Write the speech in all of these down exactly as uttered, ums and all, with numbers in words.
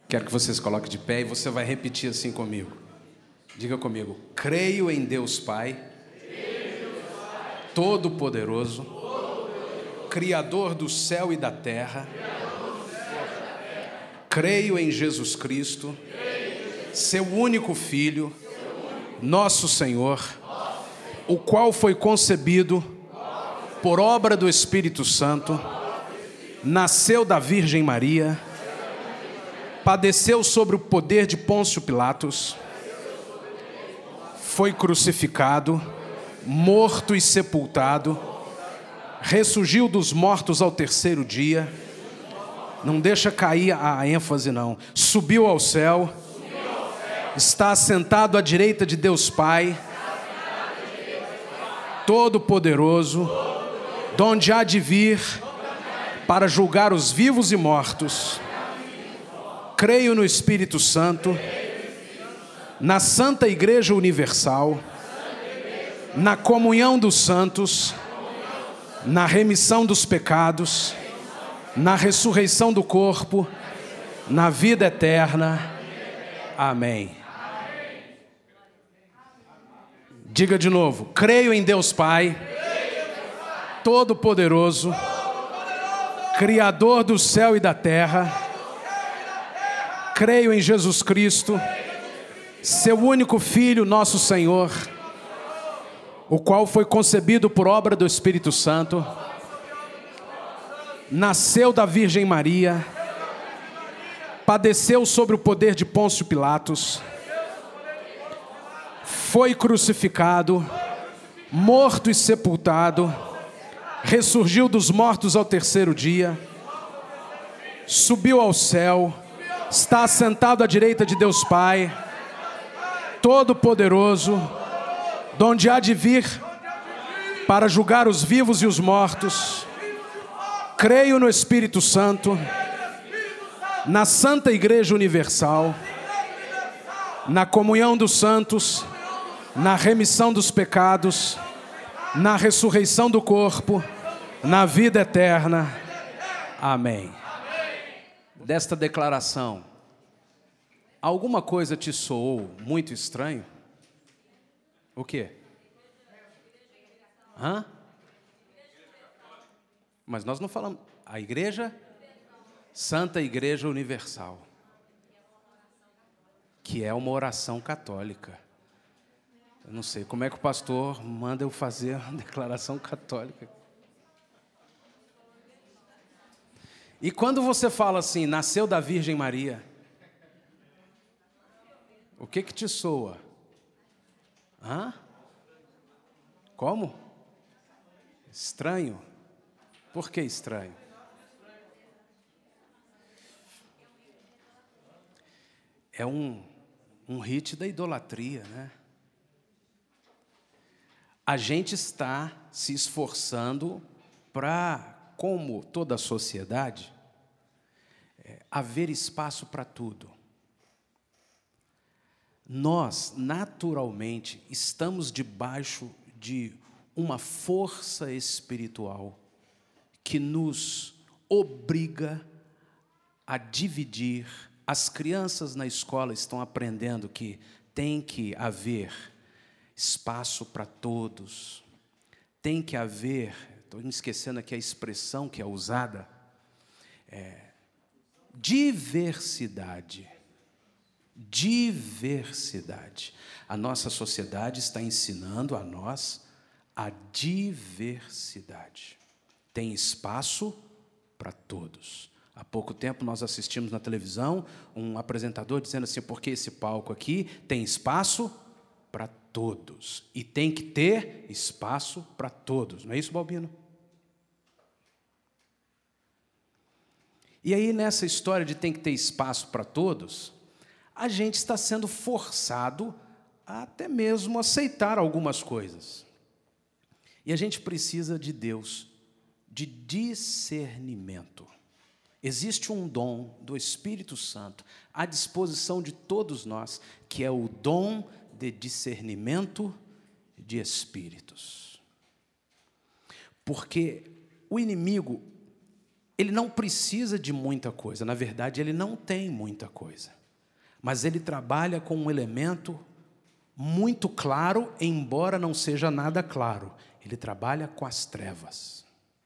Quero que vocês coloquem de pé e você vai repetir assim comigo. Diga comigo: creio em Deus Pai, Todo-Poderoso, Criador do céu e da terra. Creio em Jesus Cristo, seu único Filho, nosso Senhor, o qual foi concebido por obra do Espírito Santo, nasceu da Virgem Maria, padeceu sobre o poder de Pôncio Pilatos, foi crucificado, morto e sepultado, ressurgiu dos mortos ao terceiro dia. Não deixa cair a ênfase não. Subiu ao céu, está assentado à direita de Deus Pai, Todo-Poderoso, donde há de vir para julgar os vivos e mortos. Creio no Espírito Santo, na Santa Igreja Universal, na comunhão dos santos, na remissão dos pecados, na ressurreição do corpo, na vida eterna. Amém. Diga de novo: creio em Deus Pai, Todo-Poderoso, Criador do céu e da terra. Creio em Jesus Cristo, seu único Filho, nosso Senhor, o qual foi concebido por obra do Espírito Santo, nasceu da Virgem Maria, padeceu sobre o poder de Pôncio Pilatos, foi crucificado, morto e sepultado, ressurgiu dos mortos ao terceiro dia, subiu ao céu, está assentado à direita de Deus Pai, Todo-Poderoso, donde há de vir para julgar os vivos e os mortos. Creio no Espírito Santo, na Santa Igreja Universal, na comunhão dos santos, na remissão dos pecados, na ressurreição do corpo, na vida eterna. Amém. Desta declaração, alguma coisa te soou muito estranho? O quê? Hã? Mas nós não falamos. A igreja? Santa Igreja Universal, que é uma oração católica. Eu não sei como é que o pastor manda eu fazer uma declaração católica. E quando você fala assim, nasceu da Virgem Maria, o que que te soa? Hã? Como? Estranho? Por que estranho? É um, um hit da idolatria, né? A gente está se esforçando para, como toda a sociedade, é, haver espaço para tudo. Nós, naturalmente, estamos debaixo de uma força espiritual que nos obriga a dividir. As crianças na escola estão aprendendo que tem que haver espaço para todos, tem que haver, estou me esquecendo aqui a expressão que é usada, é, diversidade. Diversidade. A nossa sociedade está ensinando a nós a diversidade. Tem espaço para todos. Há pouco tempo nós assistimos na televisão um apresentador dizendo assim: porque esse palco aqui tem espaço para todos. E tem que ter espaço para todos. Não é isso, Balbino? E aí, nessa história de tem que ter espaço para todos, a gente está sendo forçado a até mesmo aceitar algumas coisas. E a gente precisa de Deus, de discernimento. Existe um dom do Espírito Santo à disposição de todos nós, que é o dom de discernimento de espíritos. Porque o inimigo, ele não precisa de muita coisa, na verdade, ele não tem muita coisa, mas ele trabalha com um elemento muito claro, embora não seja nada claro. Ele trabalha com as trevas.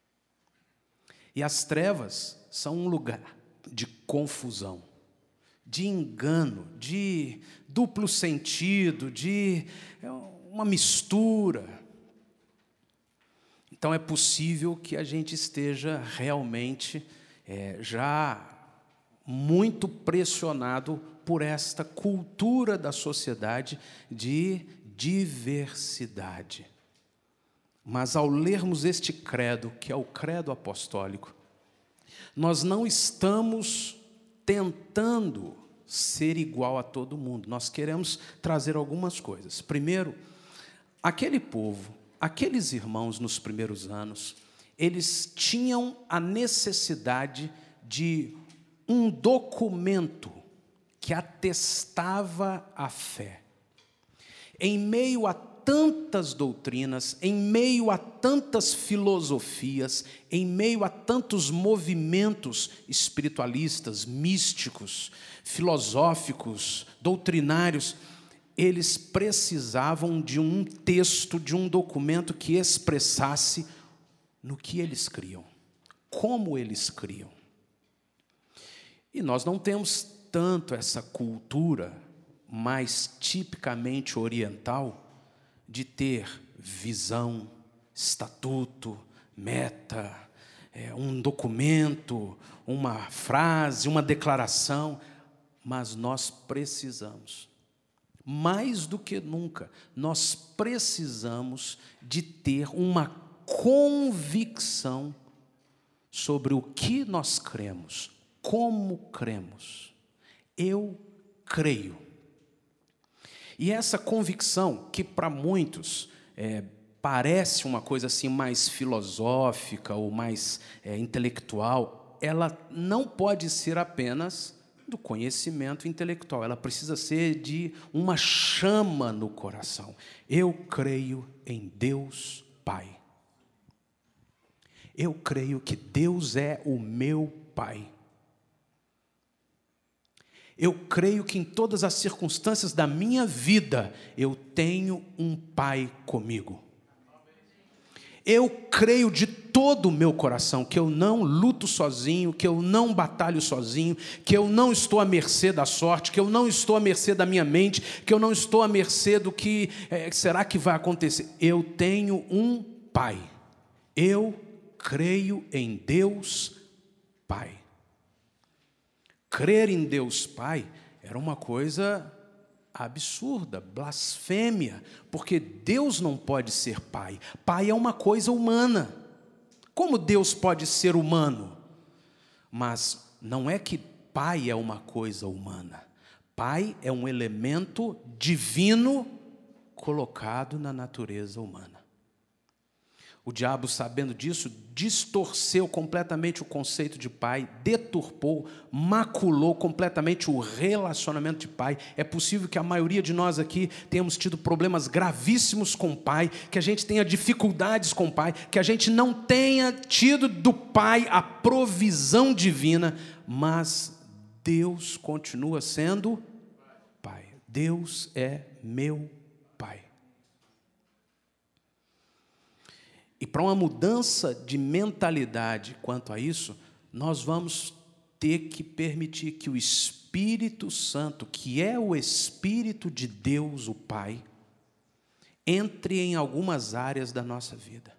E as trevas são um lugar de confusão, de engano, de duplo sentido, de uma mistura. Então é possível que a gente esteja realmente é, já muito pressionado por esta cultura da sociedade de diversidade. Mas ao lermos este credo, que é o credo apostólico, nós não estamos tentando ser igual a todo mundo. Nós queremos trazer algumas coisas. Primeiro, aquele povo, aqueles irmãos nos primeiros anos, eles tinham a necessidade de um documento que atestava a fé. Em meio a tantas doutrinas, em meio a tantas filosofias, em meio a tantos movimentos espiritualistas, místicos, filosóficos, doutrinários, eles precisavam de um texto, de um documento que expressasse no que eles criam, como eles criam. E nós não temos tanto essa cultura mais tipicamente oriental de ter visão, estatuto, meta, é, um documento, uma frase, uma declaração, mas nós precisamos, mais do que nunca, nós precisamos de ter uma convicção sobre o que nós cremos, como cremos. Eu creio. E essa convicção, que para muitos é, parece uma coisa assim mais filosófica ou mais é, intelectual, ela não pode ser apenas do conhecimento intelectual, ela precisa ser de uma chama no coração. Eu creio em Deus Pai. Eu creio que Deus é o meu Pai. Eu creio que em todas as circunstâncias da minha vida, eu tenho um Pai comigo. Eu creio de todo o meu coração que eu não luto sozinho, que eu não batalho sozinho, que eu não estou à mercê da sorte, que eu não estou à mercê da minha mente, que eu não estou à mercê do que é, será que vai acontecer. Eu tenho um Pai. Eu creio em Deus Pai. Crer em Deus Pai era uma coisa absurda, blasfêmia, porque Deus não pode ser Pai. Pai é uma coisa humana. Como Deus pode ser humano? Mas não é que Pai é uma coisa humana. Pai é um elemento divino colocado na natureza humana. O diabo, sabendo disso, distorceu completamente o conceito de pai, deturpou, maculou completamente o relacionamento de pai. É possível que a maioria de nós aqui tenhamos tido problemas gravíssimos com o pai, que a gente tenha dificuldades com o pai, que a gente não tenha tido do pai a provisão divina, mas Deus continua sendo pai. Deus é meu pai. E para uma mudança de mentalidade quanto a isso, nós vamos ter que permitir que o Espírito Santo, que é o Espírito de Deus, o Pai, entre em algumas áreas da nossa vida.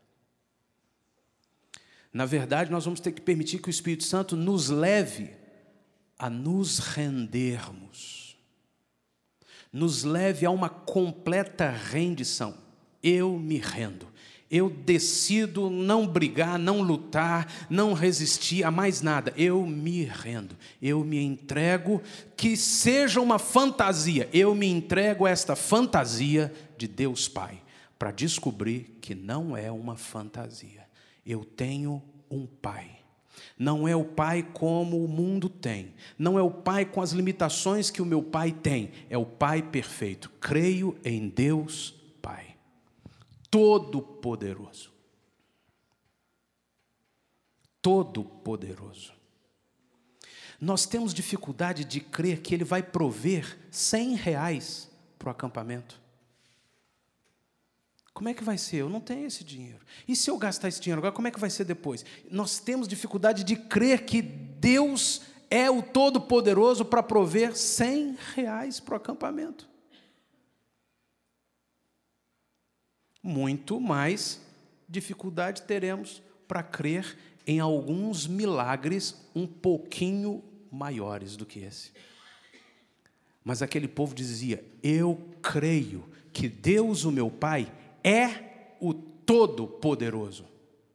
Na verdade, nós vamos ter que permitir que o Espírito Santo nos leve a nos rendermos, nos leve a uma completa rendição. Eu me rendo. Eu decido não brigar, não lutar, não resistir a mais nada. Eu me rendo, eu me entrego, que seja uma fantasia. Eu me entrego a esta fantasia de Deus Pai, para descobrir que não é uma fantasia. Eu tenho um Pai. Não é o Pai como o mundo tem. Não é o Pai com as limitações que o meu Pai tem. É o Pai perfeito. Creio em Deus Pai. Todo-Poderoso. Todo-Poderoso. Nós temos dificuldade de crer que Ele vai prover cem reais para o acampamento. Como é que vai ser? Eu não tenho esse dinheiro. E se eu gastar esse dinheiro agora, como é que vai ser depois? Nós temos dificuldade de crer que Deus é o Todo-Poderoso para prover cem reais para o acampamento. Muito mais dificuldade teremos para crer em alguns milagres um pouquinho maiores do que esse. Mas aquele povo dizia: eu creio que Deus, o meu Pai, é o Todo-Poderoso.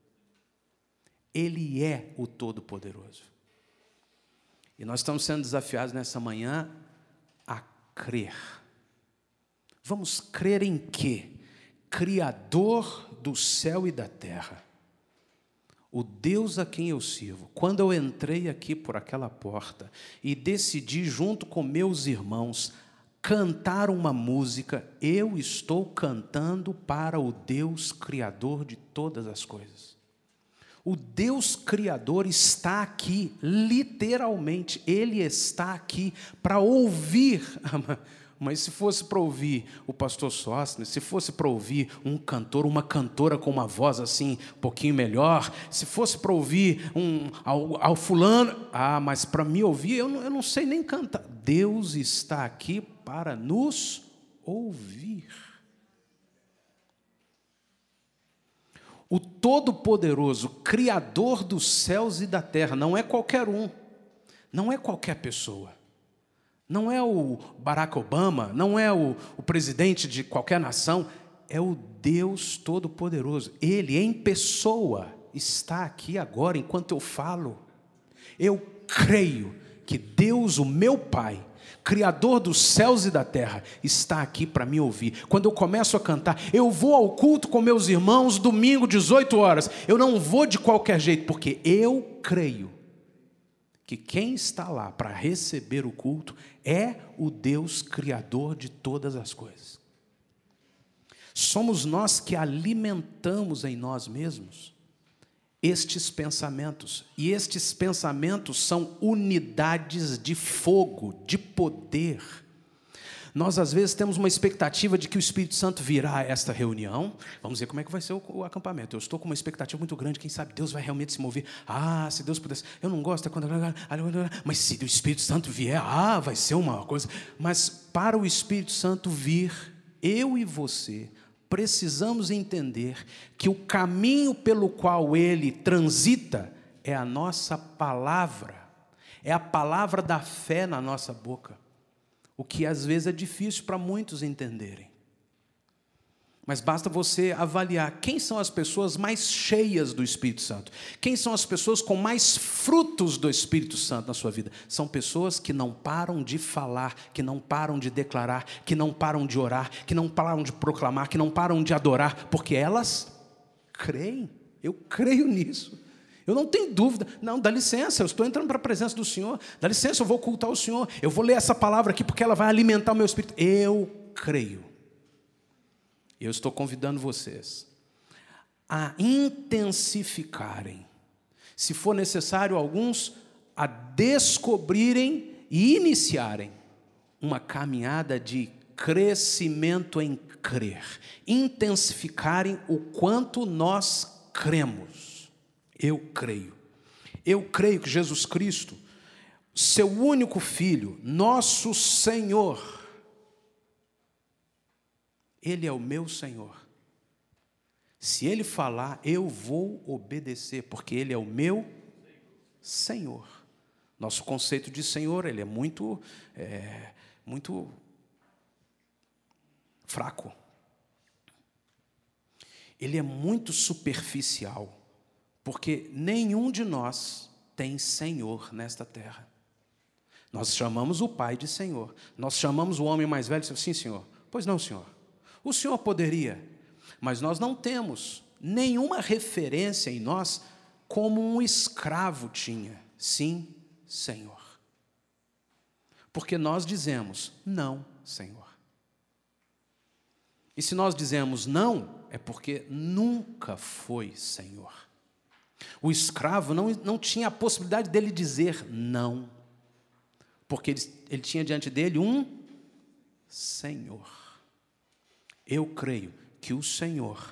Ele é o Todo-Poderoso. E nós estamos sendo desafiados nessa manhã a crer. Vamos crer em quê? Criador do céu e da terra. O Deus a quem eu sirvo. Quando eu entrei aqui por aquela porta e decidi, junto com meus irmãos, cantar uma música, eu estou cantando para o Deus Criador de todas as coisas. O Deus Criador está aqui, literalmente, Ele está aqui para ouvir. Mas se fosse para ouvir o pastor Sóstenes, se fosse para ouvir um cantor, uma cantora com uma voz assim, um pouquinho melhor, se fosse para ouvir um, ao, ao fulano, ah, mas para me ouvir, eu não, eu não sei nem cantar. Deus está aqui para nos ouvir. O Todo-Poderoso, Criador dos céus e da terra, não é qualquer um, não é qualquer pessoa. Não é o Barack Obama, não é o, o presidente de qualquer nação, é o Deus Todo-Poderoso. Ele, em pessoa, está aqui agora, enquanto eu falo. Eu creio que Deus, o meu Pai, Criador dos céus e da terra, está aqui para me ouvir. Quando eu começo a cantar, eu vou ao culto com meus irmãos, domingo, dezoito horas. Eu não vou de qualquer jeito, porque eu creio que quem está lá para receber o culto é o Deus Criador de todas as coisas. Somos nós que alimentamos em nós mesmos estes pensamentos. E estes pensamentos são unidades de fogo, de poder. Nós, às vezes, temos uma expectativa de que o Espírito Santo virá a esta reunião. Vamos ver como é que vai ser o, o acampamento. Eu estou com uma expectativa muito grande. Quem sabe Deus vai realmente se mover. Ah, se Deus pudesse. Eu não gosto é quando... Mas se o Espírito Santo vier, ah, vai ser uma coisa. Mas para o Espírito Santo vir, eu e você precisamos entender que o caminho pelo qual ele transita é a nossa palavra. É a palavra da fé na nossa boca. O que às vezes é difícil para muitos entenderem. Mas basta você avaliar quem são as pessoas mais cheias do Espírito Santo. Quem são as pessoas com mais frutos do Espírito Santo na sua vida. São pessoas que não param de falar, que não param de declarar, que não param de orar, que não param de proclamar, que não param de adorar, porque elas creem. Eu creio nisso. Eu não tenho dúvida. Não, dá licença, eu estou entrando para a presença do Senhor. Dá licença, eu vou cultar o Senhor. Eu vou ler essa palavra aqui porque ela vai alimentar o meu espírito. Eu creio. Eu estou convidando vocês a intensificarem, se for necessário, alguns a descobrirem e iniciarem uma caminhada de crescimento em crer. Intensificarem o quanto nós cremos. Eu creio. Eu creio que Jesus Cristo, seu único Filho, nosso Senhor, Ele é o meu Senhor. Se Ele falar, eu vou obedecer, porque Ele é o meu Senhor. Nosso conceito de Senhor, ele é muito, é, muito fraco. Ele é muito superficial. Porque nenhum de nós tem Senhor nesta terra. Nós chamamos o Pai de Senhor. Nós chamamos o homem mais velho. Sim, Senhor. Pois não, Senhor. O Senhor poderia. Mas nós não temos nenhuma referência em nós como um escravo tinha. Sim, Senhor. Porque nós dizemos, não, Senhor. E se nós dizemos não, é porque nunca foi Senhor. O escravo não, não tinha a possibilidade dele dizer não, porque ele, ele tinha diante dele um Senhor. Eu creio que o Senhor,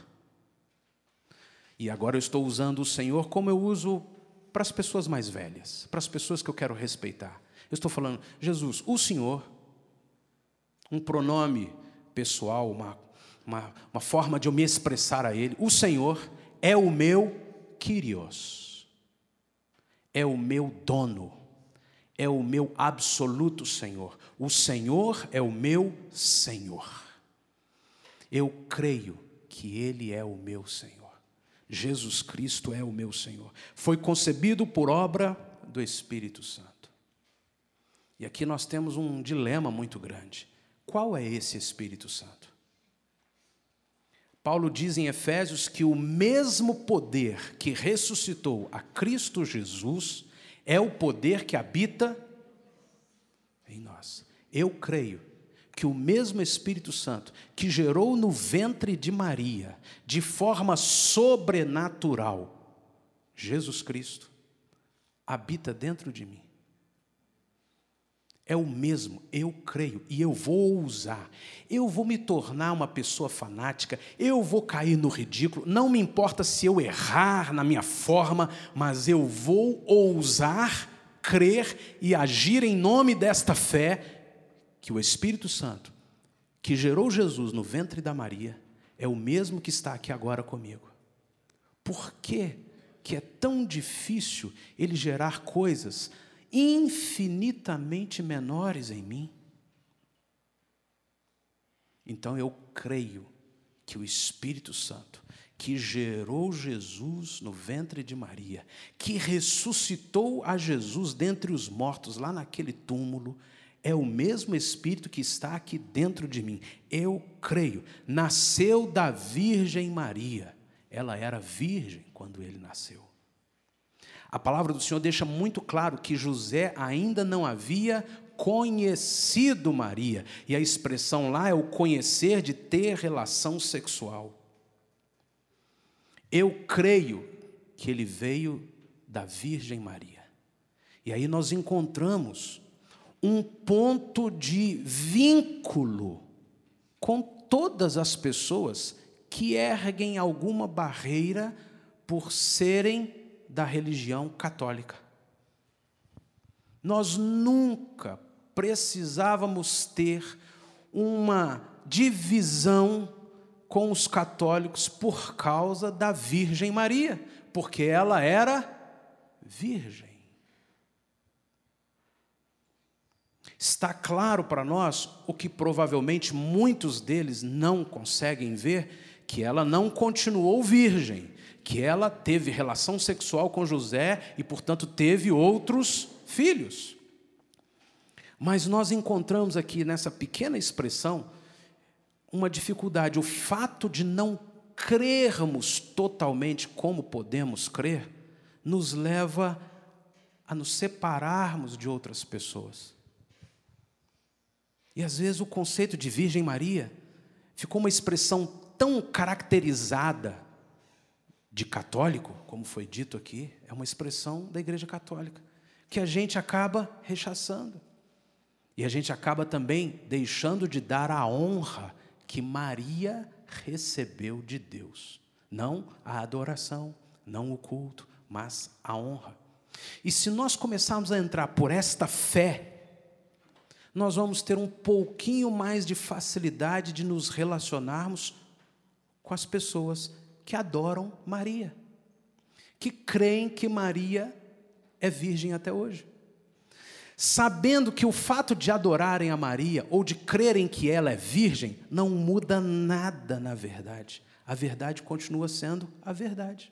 e agora eu estou usando o Senhor como eu uso para as pessoas mais velhas, para as pessoas que eu quero respeitar. Eu estou falando, Jesus, o Senhor, um pronome pessoal, uma, uma, uma forma de eu me expressar a Ele. O Senhor é o meu Kyrios, é o meu dono, é o meu absoluto Senhor. O Senhor é o meu Senhor. Eu creio que Ele é o meu Senhor. Jesus Cristo é o meu Senhor. Foi concebido por obra do Espírito Santo. E aqui nós temos um dilema muito grande. Qual é esse Espírito Santo? Paulo diz em Efésios que o mesmo poder que ressuscitou a Cristo Jesus é o poder que habita em nós. Eu creio que o mesmo Espírito Santo que gerou no ventre de Maria, de forma sobrenatural, Jesus Cristo, habita dentro de mim. É o mesmo, eu creio, e eu vou ousar. Eu vou me tornar uma pessoa fanática, eu vou cair no ridículo, não me importa se eu errar na minha forma, mas eu vou ousar, crer e agir em nome desta fé, que o Espírito Santo, que gerou Jesus no ventre da Maria, é o mesmo que está aqui agora comigo. Por que que é tão difícil ele gerar coisas infinitamente menores em mim? Então eu creio que o Espírito Santo, que gerou Jesus no ventre de Maria, que ressuscitou a Jesus dentre os mortos lá naquele túmulo, é o mesmo Espírito que está aqui dentro de mim. Eu creio. Nasceu da Virgem Maria. Ela era virgem quando ele nasceu. A palavra do Senhor deixa muito claro que José ainda não havia conhecido Maria. E a expressão lá é o conhecer de ter relação sexual. Eu creio que ele veio da Virgem Maria. E aí nós encontramos um ponto de vínculo com todas as pessoas que erguem alguma barreira por serem da religião católica. Nós nunca precisávamos ter uma divisão com os católicos por causa da Virgem Maria, porque ela era virgem. Está claro para nós o que provavelmente muitos deles não conseguem ver, que ela não continuou virgem, que ela teve relação sexual com José e, portanto, teve outros filhos. Mas nós encontramos aqui nessa pequena expressão uma dificuldade. O fato de não crermos totalmente como podemos crer nos leva a nos separarmos de outras pessoas. E às vezes o conceito de Virgem Maria ficou uma expressão tão caracterizada de católico, como foi dito aqui, é uma expressão da Igreja Católica, que a gente acaba rechaçando. E a gente acaba também deixando de dar a honra que Maria recebeu de Deus. Não a adoração, não o culto, mas a honra. E se nós começarmos a entrar por esta fé, nós vamos ter um pouquinho mais de facilidade de nos relacionarmos com as pessoas que adoram Maria, que creem que Maria é virgem até hoje. Sabendo que o fato de adorarem a Maria, ou de crerem que ela é virgem, não muda nada na verdade. A verdade continua sendo a verdade.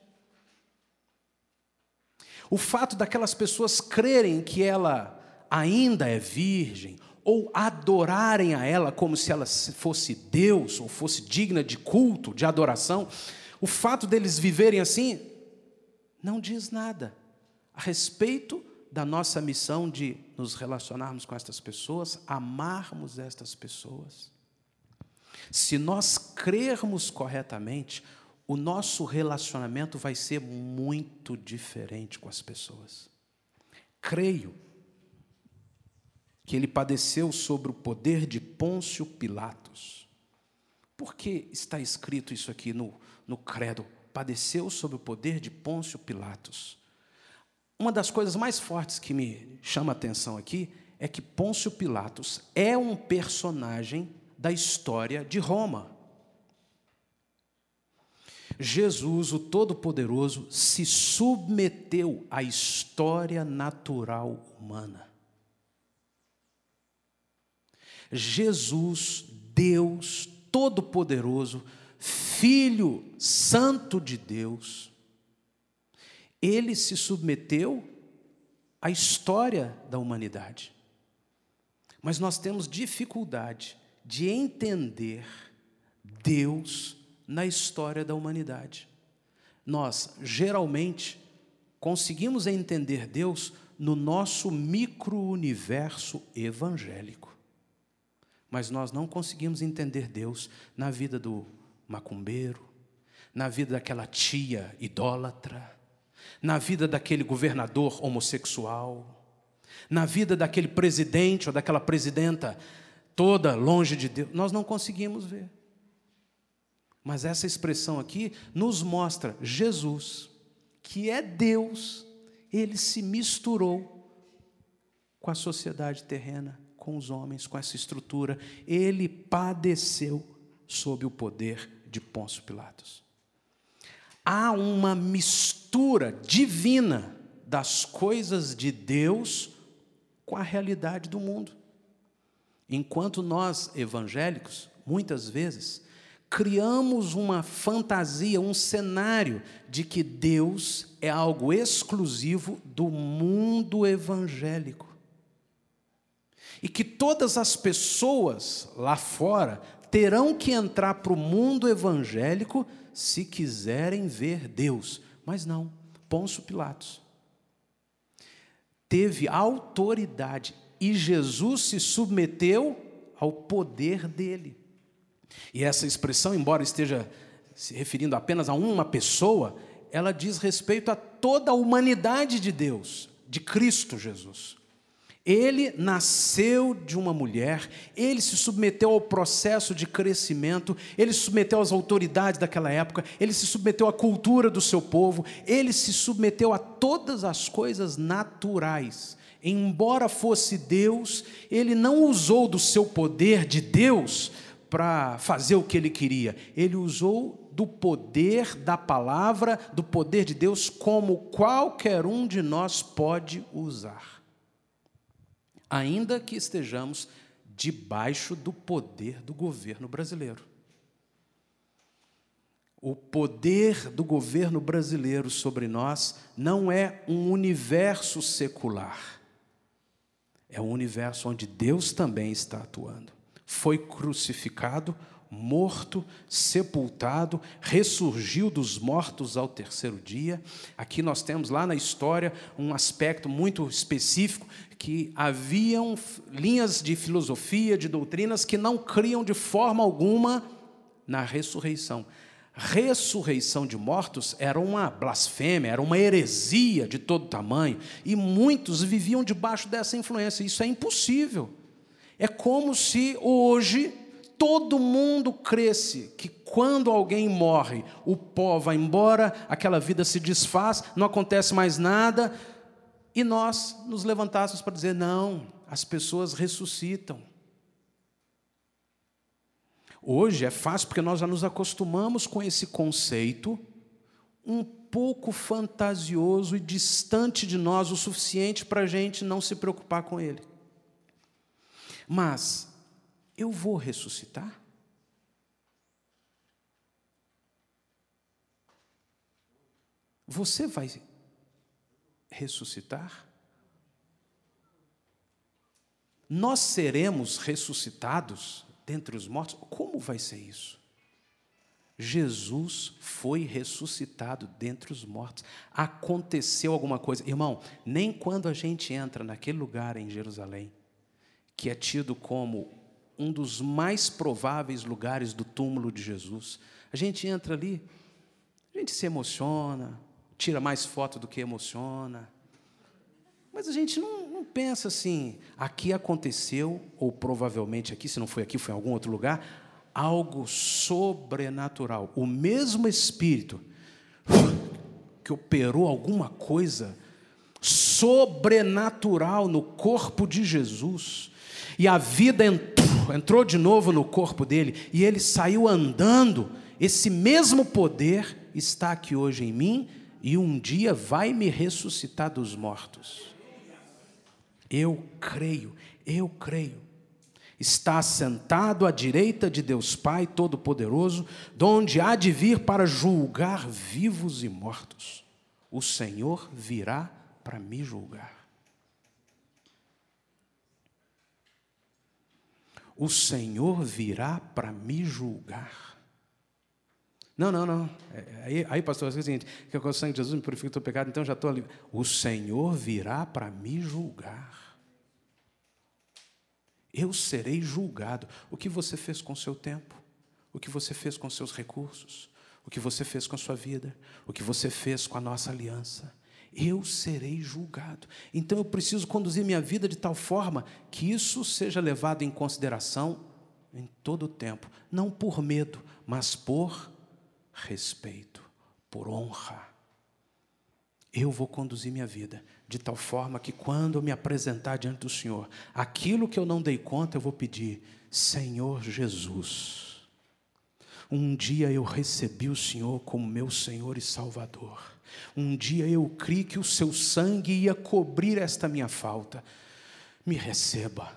O fato daquelas pessoas crerem que ela ainda é virgem, ou adorarem a ela como se ela fosse Deus, ou fosse digna de culto, de adoração, o fato deles viverem assim, não diz nada a respeito da nossa missão de nos relacionarmos com estas pessoas, amarmos estas pessoas. Se nós crermos corretamente, o nosso relacionamento vai ser muito diferente com as pessoas. Creio que ele padeceu sobre o poder de Pôncio Pilatos. Por que está escrito isso aqui no, no credo? Padeceu sob o poder de Pôncio Pilatos. Uma das coisas mais fortes que me chama a atenção aqui é que Pôncio Pilatos é um personagem da história de Roma. Jesus, o Todo-Poderoso, se submeteu à história natural humana. Jesus, Deus Todo-Poderoso, Filho Santo de Deus, ele se submeteu à história da humanidade. Mas nós temos dificuldade de entender Deus na história da humanidade. Nós, geralmente, conseguimos entender Deus no nosso micro-universo evangélico. Mas nós não conseguimos entender Deus na vida do macumbeiro, na vida daquela tia idólatra, na vida daquele governador homossexual, na vida daquele presidente ou daquela presidenta toda longe de Deus. Nós não conseguimos ver. Mas essa expressão aqui nos mostra Jesus, que é Deus, ele se misturou com a sociedade terrena, com os homens, com essa estrutura. Ele padeceu sob o poder de Pôncio Pilatos. Há uma mistura divina das coisas de Deus com a realidade do mundo. Enquanto nós, evangélicos, muitas vezes, criamos uma fantasia, um cenário de que Deus é algo exclusivo do mundo evangélico. E que todas as pessoas lá fora terão que entrar para o mundo evangélico se quiserem ver Deus. Mas não, Pôncio Pilatos teve autoridade e Jesus se submeteu ao poder dele. E essa expressão, embora esteja se referindo apenas a uma pessoa, ela diz respeito a toda a humanidade de Deus, de Cristo Jesus. Ele nasceu de uma mulher, ele se submeteu ao processo de crescimento, ele se submeteu às autoridades daquela época, ele se submeteu à cultura do seu povo, ele se submeteu a todas as coisas naturais. Embora fosse Deus, ele não usou do seu poder de Deus para fazer o que ele queria. Ele usou do poder da palavra, do poder de Deus, como qualquer um de nós pode usar. Ainda que estejamos debaixo do poder do governo brasileiro. O poder do governo brasileiro sobre nós não é um universo secular. É um universo onde Deus também está atuando. Foi crucificado, morto, sepultado, ressurgiu dos mortos ao terceiro dia. Aqui nós temos lá na história um aspecto muito específico, que haviam linhas de filosofia, de doutrinas, que não criam de forma alguma na ressurreição. Ressurreição de mortos era uma blasfêmia, era uma heresia de todo tamanho, e muitos viviam debaixo dessa influência. Isso é impossível. É como se hoje todo mundo cresce que quando alguém morre, o pó vai embora, aquela vida se desfaz, não acontece mais nada, e nós nos levantássemos para dizer, não, as pessoas ressuscitam. Hoje é fácil porque nós já nos acostumamos com esse conceito um pouco fantasioso e distante de nós o suficiente para a gente não se preocupar com ele. Mas eu vou ressuscitar? Você vai ressuscitar? Nós seremos ressuscitados dentre os mortos? Como vai ser isso? Jesus foi ressuscitado dentre os mortos. Aconteceu alguma coisa. Irmão, nem quando a gente entra naquele lugar em Jerusalém, que é tido como um dos mais prováveis lugares do túmulo de Jesus, a gente entra ali, gente se emociona, tira mais foto do que emociona. Mas a gente não, não pensa assim, aqui aconteceu, ou provavelmente aqui, se não foi aqui, foi em algum outro lugar, algo sobrenatural. O mesmo Espírito que operou alguma coisa sobrenatural no corpo de Jesus, e a vida entrou, entrou de novo no corpo dele, e ele saiu andando. Esse mesmo poder está aqui hoje em mim, e um dia vai me ressuscitar dos mortos. Eu creio, eu creio. Está assentado à direita de Deus Pai Todo-Poderoso, donde há de vir para julgar vivos e mortos. O Senhor virá para me julgar. O Senhor virá para me julgar. Não, não, não. Aí, aí pastor, é o seguinte, que com o sangue de Jesus me purifica do teu pecado, então já estou ali. O Senhor virá para me julgar. Eu serei julgado. O que você fez com o seu tempo? O que você fez com os seus recursos? O que você fez com a sua vida? O que você fez com a nossa aliança? Eu serei julgado. Então eu preciso conduzir minha vida de tal forma que isso seja levado em consideração em todo o tempo. Não por medo, mas por respeito, por honra. Eu vou conduzir minha vida de tal forma que quando eu me apresentar diante do Senhor, aquilo que eu não dei conta, eu vou pedir: Senhor Jesus, um dia eu recebi o Senhor como meu Senhor e Salvador. Um dia eu criei que o seu sangue ia cobrir esta minha falta. Me receba.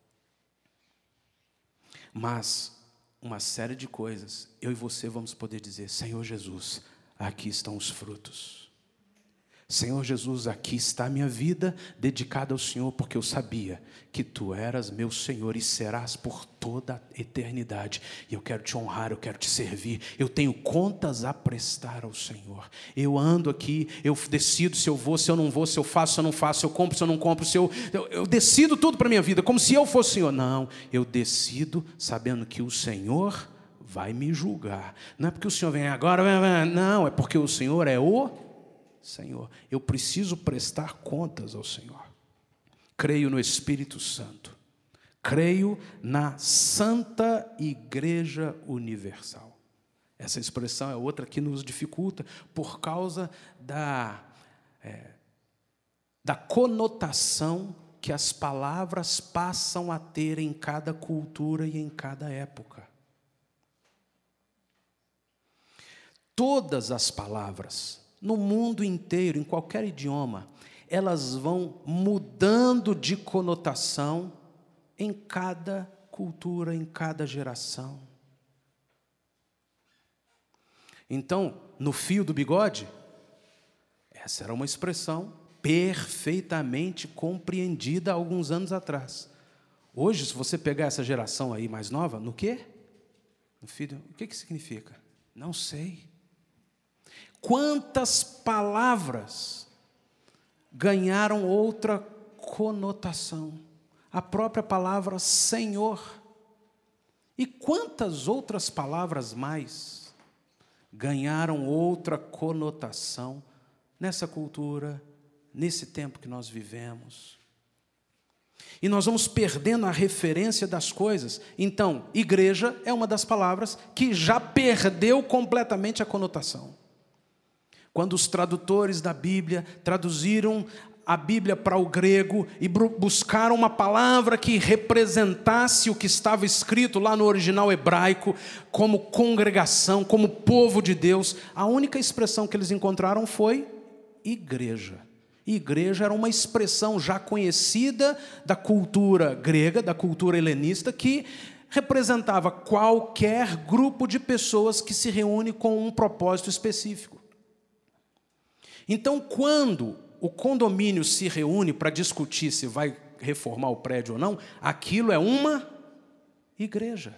Mas uma série de coisas, eu e você vamos poder dizer: Senhor Jesus, aqui estão os frutos. Senhor Jesus, aqui está a minha vida dedicada ao Senhor, porque eu sabia que Tu eras meu Senhor e serás por toda a eternidade. E eu quero Te honrar, eu quero Te servir. Eu tenho contas a prestar ao Senhor. Eu ando aqui, eu decido se eu vou, se eu não vou, se eu faço, se eu não faço, se eu compro, se eu não compro, se eu, eu, eu decido tudo para a minha vida, como se eu fosse o Senhor. Não, eu decido sabendo que o Senhor vai me julgar. Não é porque o Senhor vem agora, não, é porque o Senhor é o Senhor. Eu preciso prestar contas ao Senhor. Creio no Espírito Santo. Creio na Santa Igreja Universal. Essa expressão é outra que nos dificulta por causa da, é, da conotação que as palavras passam a ter em cada cultura e em cada época. Todas as palavras no mundo inteiro, em qualquer idioma, elas vão mudando de conotação em cada cultura, em cada geração. Então, no fio do bigode, essa era uma expressão perfeitamente compreendida há alguns anos atrás. Hoje, se você pegar essa geração aí mais nova, no quê? No fio, o que que significa? Não sei. Quantas palavras ganharam outra conotação? A própria palavra Senhor. E quantas outras palavras mais ganharam outra conotação nessa cultura, nesse tempo que nós vivemos? E nós vamos perdendo a referência das coisas. Então, igreja é uma das palavras que já perdeu completamente a conotação. Quando os tradutores da Bíblia traduziram a Bíblia para o grego e buscaram uma palavra que representasse o que estava escrito lá no original hebraico, como congregação, como povo de Deus, a única expressão que eles encontraram foi igreja. Igreja era uma expressão já conhecida da cultura grega, da cultura helenista, que representava qualquer grupo de pessoas que se reúne com um propósito específico. Então, quando o condomínio se reúne para discutir se vai reformar o prédio ou não, aquilo é uma igreja.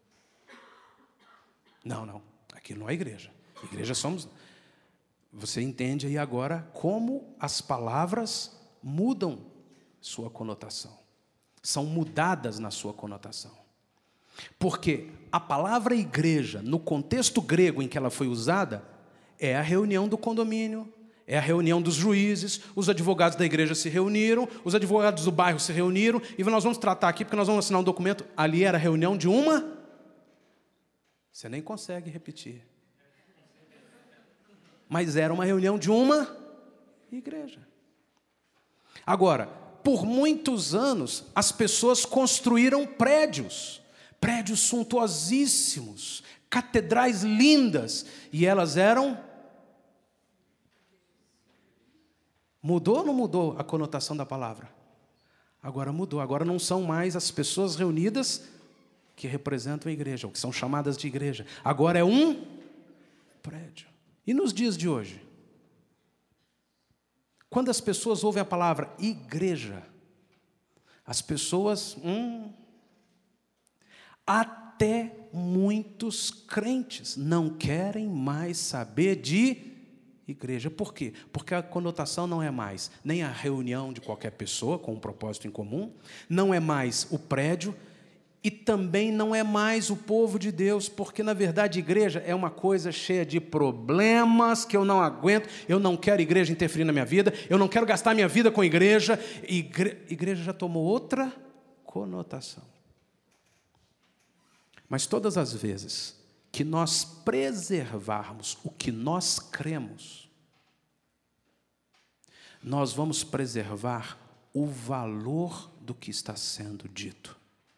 Não, não, aquilo não é igreja. Igreja somos... Você entende aí agora como as palavras mudam sua conotação. São mudadas na sua conotação. Porque a palavra igreja, no contexto grego em que ela foi usada, é a reunião do condomínio, é a reunião dos juízes, os advogados da igreja se reuniram, os advogados do bairro se reuniram, e nós vamos tratar aqui, porque nós vamos assinar um documento. Ali era a reunião de uma... Você nem consegue repetir. Mas era uma reunião de uma igreja. Agora, por muitos anos, as pessoas construíram prédios, prédios suntuosíssimos, catedrais lindas, e elas eram... Mudou ou não mudou a conotação da palavra? Agora mudou, agora não são mais as pessoas reunidas que representam a igreja, ou que são chamadas de igreja. Agora é um prédio. E nos dias de hoje? Quando as pessoas ouvem a palavra igreja, as pessoas, hum, até muitos crentes não querem mais saber de igreja. Por quê? Porque a conotação não é mais nem a reunião de qualquer pessoa com um propósito em comum, não é mais o prédio, e também não é mais o povo de Deus, porque na verdade igreja é uma coisa cheia de problemas que eu não aguento, eu não quero igreja interferir na minha vida, eu não quero gastar minha vida com igreja. Igre... Igreja já tomou outra conotação. Mas todas as vezes que nós preservarmos o que nós cremos, nós vamos preservar o valor do que está sendo dito.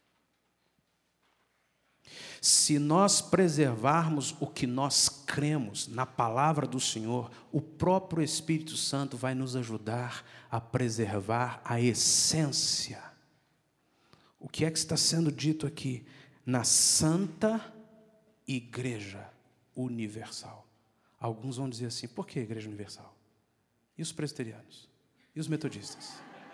Se nós preservarmos o que nós cremos na palavra do Senhor, o próprio Espírito Santo vai nos ajudar a preservar a essência. O que é que está sendo dito aqui? Na Santa Igreja Universal. Alguns vão dizer assim, por que Igreja Universal? E os presbiterianos? E os metodistas?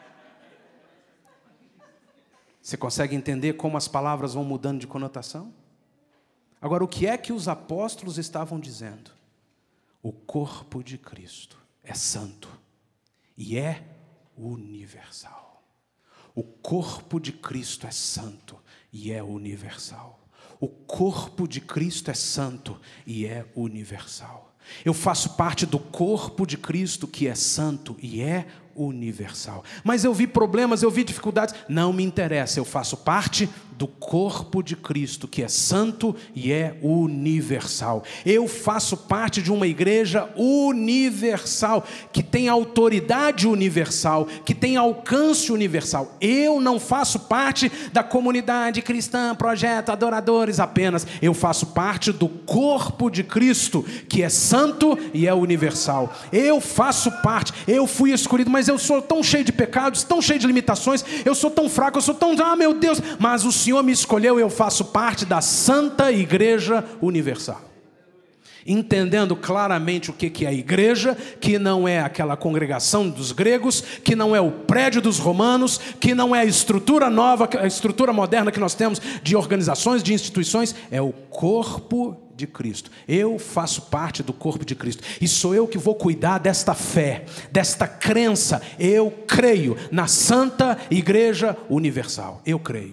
Você consegue entender como as palavras vão mudando de conotação? Agora, o que é que os apóstolos estavam dizendo? O corpo de Cristo é santo e é universal. O corpo de Cristo é santo e é universal. O corpo de Cristo é santo e é universal. Eu faço parte do corpo de Cristo que é santo e é universal. Mas eu vi problemas, eu vi dificuldades. Não me interessa, eu faço parte do corpo de Cristo que é santo e é universal. Eu faço parte de uma igreja universal, que tem autoridade universal, que tem alcance universal. Eu não faço parte da comunidade cristã, projeto, adoradores apenas. Eu faço parte do corpo de Cristo que é santo e é universal. Eu faço parte, eu fui escolhido, mas eu sou tão cheio de pecados, tão cheio de limitações, eu sou tão fraco, eu sou tão, ah meu Deus, mas o Senhor me escolheu, eu faço parte da Santa Igreja Universal. Entendendo claramente o que é a igreja, que não é aquela congregação dos gregos, que não é o prédio dos romanos, que não é a estrutura nova, a estrutura moderna que nós temos de organizações, de instituições, é o corpo de Cristo. Eu faço parte do corpo de Cristo e sou eu que vou cuidar desta fé, desta crença. Eu creio na Santa Igreja Universal. Eu creio.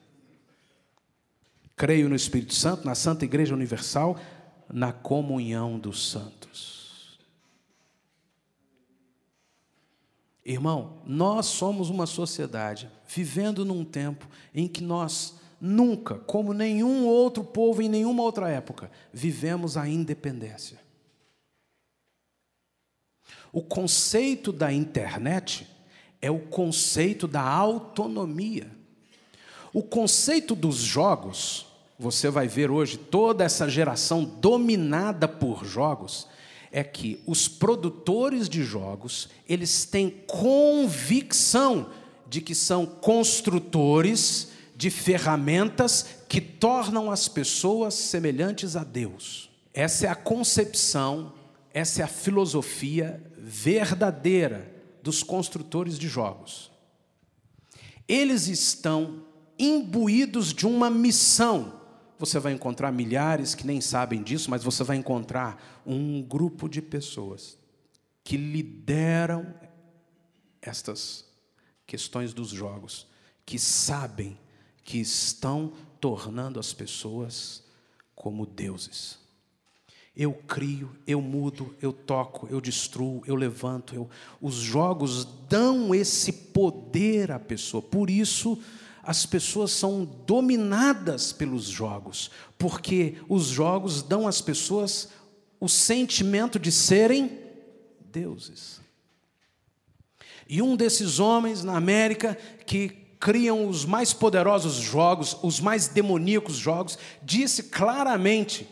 Creio no Espírito Santo, na Santa Igreja Universal, na comunhão dos santos. Irmão, nós somos uma sociedade vivendo num tempo em que nós nunca, como nenhum outro povo em nenhuma outra época, vivemos a independência. O conceito da internet é o conceito da autonomia. O conceito dos jogos, você vai ver hoje toda essa geração dominada por jogos, é que os produtores de jogos, eles têm convicção de que são construtores de ferramentas que tornam as pessoas semelhantes a Deus. Essa é a concepção, essa é a filosofia verdadeira dos construtores de jogos. Eles estão imbuídos de uma missão. Você vai encontrar milhares que nem sabem disso, mas você vai encontrar um grupo de pessoas que lideram estas questões dos jogos, que sabem que estão tornando as pessoas como deuses, Eu crio, eu mudo, eu toco, eu destruo, eu levanto. Eu... Os jogos dão esse poder à pessoa. Por isso, as pessoas são dominadas pelos jogos. Porque os jogos dão às pessoas o sentimento de serem deuses. E um desses homens na América que criam os mais poderosos jogos, os mais demoníacos jogos, disse claramente: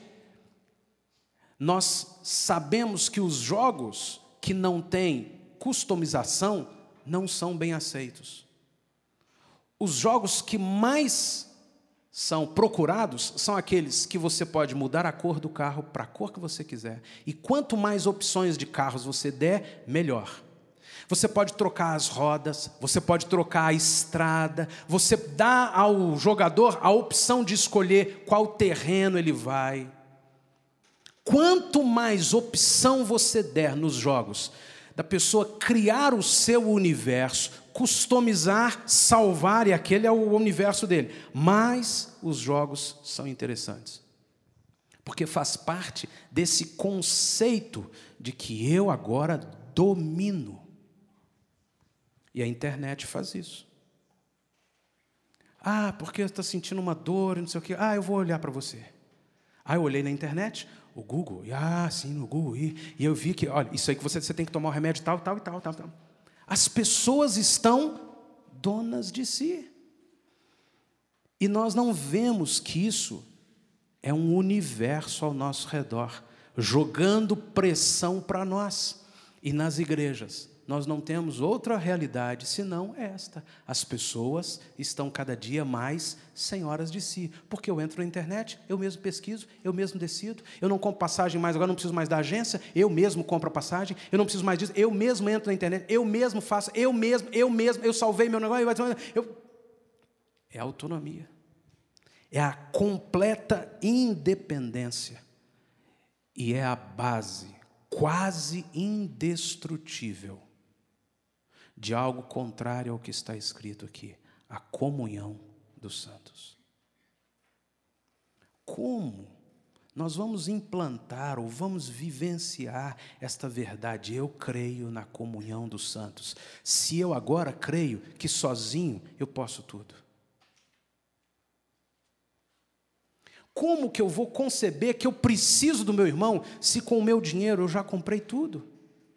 nós sabemos que os jogos que não têm customização não são bem aceitos. Os jogos que mais são procurados são aqueles que você pode mudar a cor do carro para a cor que você quiser. E quanto mais opções de carros você der, melhor. Você pode trocar as rodas, você pode trocar a estrada, você dá ao jogador a opção de escolher qual terreno ele vai. Quanto mais opção você der nos jogos, da pessoa criar o seu universo, customizar, salvar, e aquele é o universo dele, mais os jogos são interessantes. Porque faz parte desse conceito de que eu agora domino. E a internet faz isso. Ah, porque está sentindo uma dor, não sei o quê. Ah, eu vou olhar para você. Ah, eu olhei na internet, o Google. E, ah, sim, no Google. E, e eu vi que, olha, isso aí que você, você tem que tomar o remédio tal, tal e tal, tal, tal. As pessoas estão donas de si. E nós não vemos que isso é um universo ao nosso redor, jogando pressão para nós. E nas igrejas, nós não temos outra realidade senão esta. As pessoas estão cada dia mais senhoras de si. Porque eu entro na internet, eu mesmo pesquiso, eu mesmo decido. Eu não compro passagem mais, agora não preciso mais da agência, eu mesmo compro a passagem, eu não preciso mais disso, eu mesmo entro na internet, eu mesmo faço, eu mesmo, eu mesmo, eu salvei meu negócio. Eu... É a autonomia. É a completa independência. E é a base quase indestrutível de algo contrário ao que está escrito aqui, a comunhão dos santos. Como nós vamos implantar ou vamos vivenciar esta verdade? Eu creio na comunhão dos santos. Se eu agora creio que sozinho eu posso tudo. Como que eu vou conceber que eu preciso do meu irmão se com o meu dinheiro eu já comprei tudo?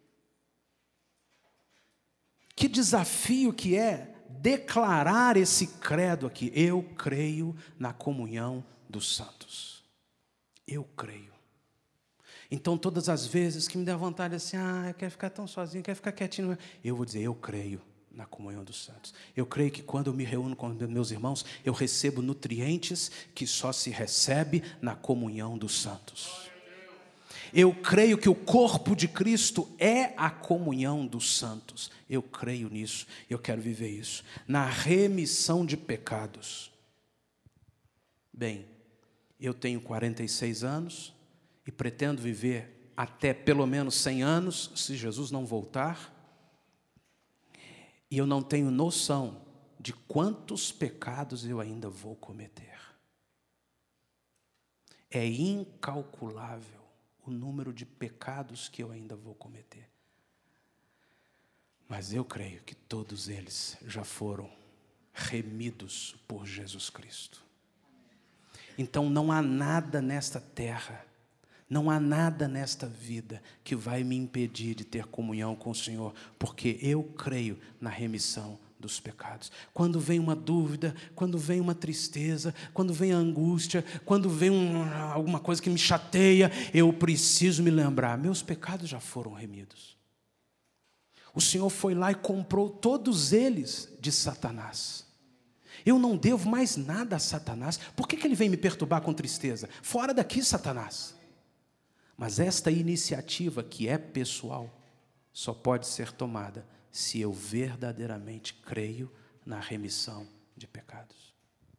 Que desafio que é declarar esse credo aqui. Eu creio na comunhão dos santos. Eu creio. Então, todas as vezes que me der vontade assim, ah, eu quero ficar tão sozinho, eu quero ficar quietinho, eu vou dizer, eu creio na comunhão dos santos. Eu creio que quando eu me reúno com meus irmãos, eu recebo nutrientes que só se recebe na comunhão dos santos. Eu creio que o corpo de Cristo é a comunhão dos santos. Eu creio nisso, eu quero viver isso. Na remissão de pecados. Bem, eu tenho quarenta e seis anos e pretendo viver até pelo menos cem anos, se Jesus não voltar. E eu não tenho noção de quantos pecados eu ainda vou cometer. É incalculável o número de pecados que eu ainda vou cometer. Mas eu creio que todos eles já foram remidos por Jesus Cristo. Então não há nada nesta terra, não há nada nesta vida que vai me impedir de ter comunhão com o Senhor, porque eu creio na remissão dos pecados. Quando vem uma dúvida, quando vem uma tristeza, quando vem a angústia, quando vem um, alguma coisa que me chateia, eu preciso me lembrar, meus pecados já foram remidos. O Senhor foi lá e comprou todos eles de Satanás. Eu não devo mais nada a Satanás. Por que que ele vem me perturbar com tristeza? Fora daqui, Satanás. Mas esta iniciativa que é pessoal só pode ser tomada se eu verdadeiramente creio na remissão de pecados.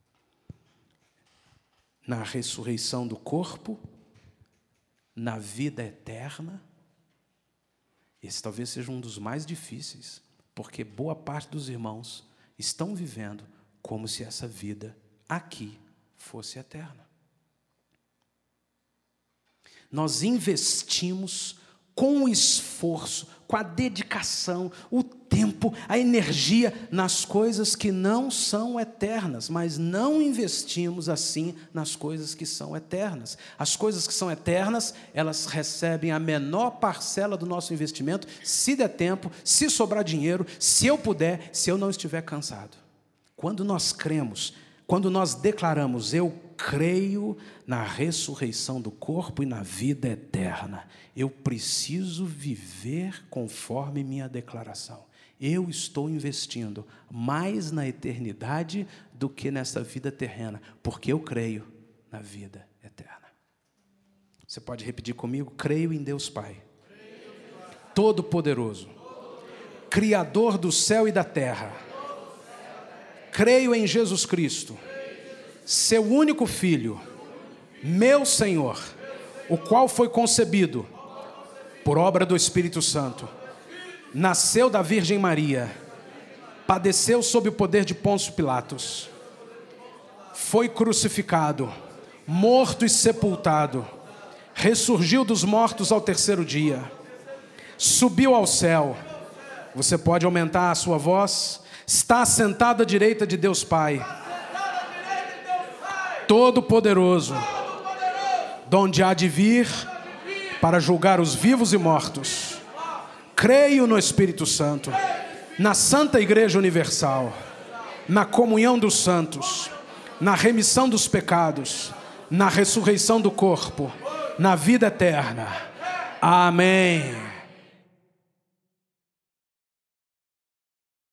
Na ressurreição do corpo, na vida eterna. Esse talvez seja um dos mais difíceis, porque boa parte dos irmãos estão vivendo como se essa vida aqui fosse eterna. nós investimos com o esforço, com a dedicação, o tempo, a energia nas coisas que não são eternas, mas não investimos assim nas coisas que são eternas. As coisas que são eternas, elas recebem a menor parcela do nosso investimento, se der tempo, se sobrar dinheiro, se eu puder, se eu não estiver cansado. Quando nós cremos, quando nós declaramos, eu creio na ressurreição do corpo e na vida eterna, eu preciso viver conforme minha declaração. Eu estou investindo mais na eternidade do que nessa vida terrena, porque eu creio na vida eterna. Você pode repetir comigo? Creio em Deus Pai, Todo-Poderoso, Criador do céu e da terra. Creio em Jesus Cristo, seu único Filho, meu Senhor, o qual foi concebido por obra do Espírito Santo, nasceu da Virgem Maria, padeceu sob o poder de Pôncio Pilatos, foi crucificado, morto e sepultado, ressurgiu dos mortos ao terceiro dia, subiu ao céu. Você pode aumentar a sua voz? Está assentado à direita de Deus Pai, Todo-Poderoso, donde há de vir para julgar os vivos e mortos. Creio no Espírito Santo, na Santa Igreja Universal, na comunhão dos santos, na remissão dos pecados, na ressurreição do corpo, na vida eterna. Amém.